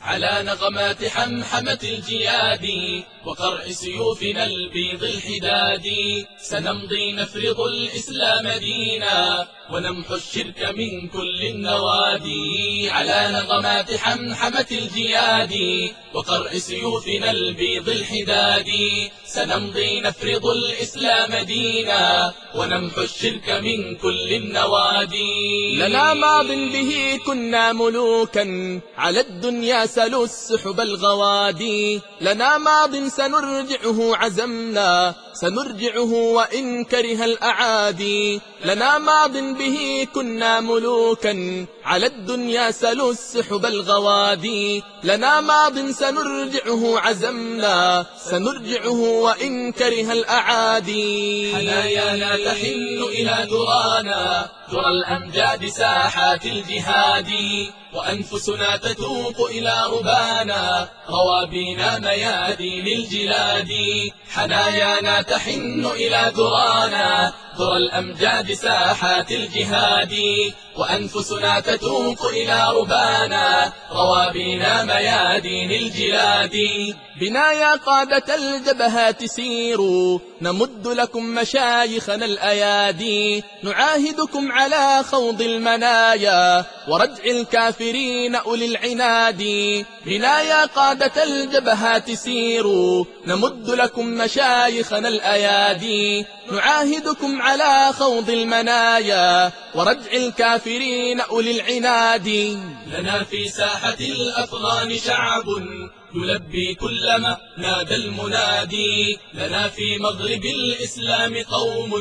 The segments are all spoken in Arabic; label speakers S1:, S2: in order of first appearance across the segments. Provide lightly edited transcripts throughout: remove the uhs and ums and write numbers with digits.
S1: على نغمات حمحمة الجياد وقرع سيوفنا البيض الحداد سنمضي نفرض الإسلام دينا ونمحو الشرك من كل النوادي. على نغمات حمحمة الجياد وقرع سيوفنا البيض الحداد سنمضي نفرض الإسلام دينا ونمحو الشرك من كل النوادي.
S2: لنا ماض به كنا ملوكا على الدنيا سلوا السحب الغوادي. لنا ماض سنرجعه عزمنا سنرجعه وإن كره الأعادي. لنا ماض به كنا ملوكا على الدنيا سلوا السحب الغوادي. لنا ماض سنرجعه عزمنا سنرجعه وإن كره الأعادي.
S1: حنايانا تحن إلى درانا درى الأمجاد ساحات الجهاد وأنفسنا تتوق إلى ربانا روابينا ميادين الجلاد. حنايانا تحن إلى درانا درى الأمجاد ساحات الجهاد وأنفسنا تتوق إلى ربانا روابينا ميادين الجلاد.
S2: بنا يا قادة الجبهات سيروا نمد لكم مشايخنا الأيادي. نعاهدكم على خوض المنايا وردع الكافرين أولي العناد. بنا يا قادة الجبهات سيروا نمد لكم مشايخنا الأيادي. نعاهدكم على خوض المنايا وردع الكافرين أولي العناد.
S1: لنا في ساحة الأفغان شعب يلبي كلما نادى المنادي. لنا في مغرب الإسلام قوم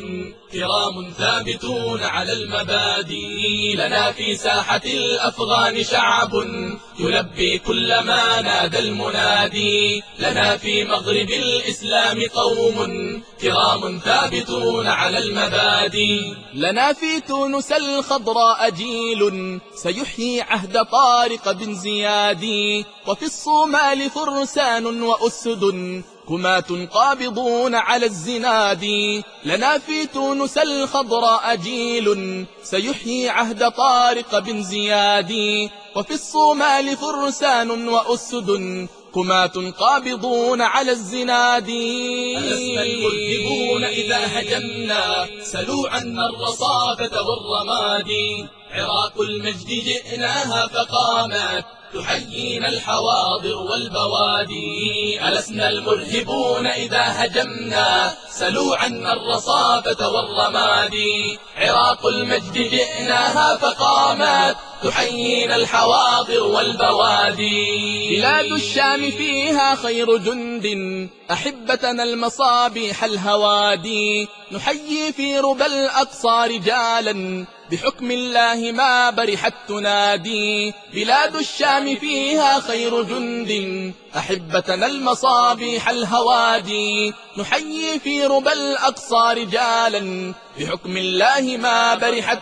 S1: كرام ثابتون على المبادئ. لنا في ساحة الأفغان شعب يلبي كلما نادى المنادي. لنا في مغرب الإسلام قوم كرام ثابتون على المبادئ.
S2: لنا في تونس الخضراء جيل سيحيي عهد طارق بن زياد. وفي الصومال فرسان وأسد كماة قابضون على الزناد. لنا في تونس الخضراء جيل سيحيي عهد طارق بن زياد. وفي الصومال فرسان وأسد كماة قابضون على الزناد.
S1: ألسنا المرهبون إذا هجمنا سلوا عنا الرصافة والرماد. عراق المجد جئناها فقامت تحيينا الحواضر والبوادي. ألسنا المرهبون إذا هجمنا سلوا عنا الرصافة والرماد. عراق المجد جئناها فقامت تحيينا الحواضر والبوادي.
S2: بلاد الشام فيها خير جند أحبتنا المصابيح الهوادي. نحيي في ربى الأقصى رجالا بحكم الله ما برحت تنادي. بلاد الشام فيها خير جند أحبتنا المصابيح الهوادي. نحيي في ربى الأقصى رجالا بحكم الله ما برحت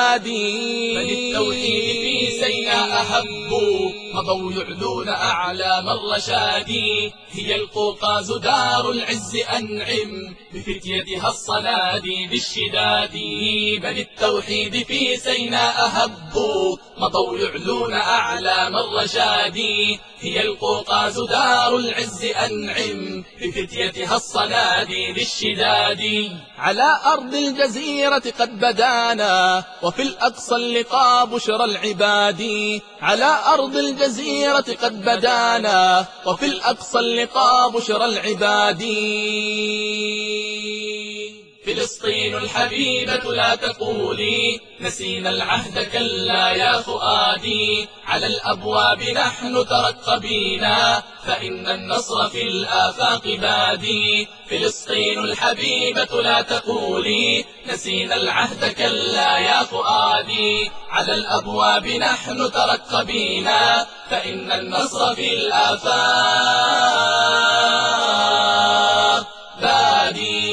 S2: تنادي.
S1: من التوحيد في سينا أهبوا مضوا يعلون أعلام الرشاد. هي القوقاز دار العز أنعم بفتيتها الصناديد الشداد. من التوحيد في سينا أهبوا مضوا يعلون أعلام الرشاد. هي القوقاز دار العز أنعم بفتيتها الصناديد الشداد.
S2: على أرض الجزيرة قد بدانا وفي الأقصى اللقاء بشرى العباد. على أرض الجزيرة قد بدانا وفي الأقصى اللقاء بشرى العباد.
S1: فلسطين الحبيبة لا تقولي نسينا العهد كلا يا فؤادي. على الأبواب نحن ترقبينا فإن النصر في الآفاق بادي. فلسطين الحبيبة لا تقولي نسينا العهد كلا يا فؤادي. على الأبواب نحن ترقبينا فإن النصر في الآفاق بادي.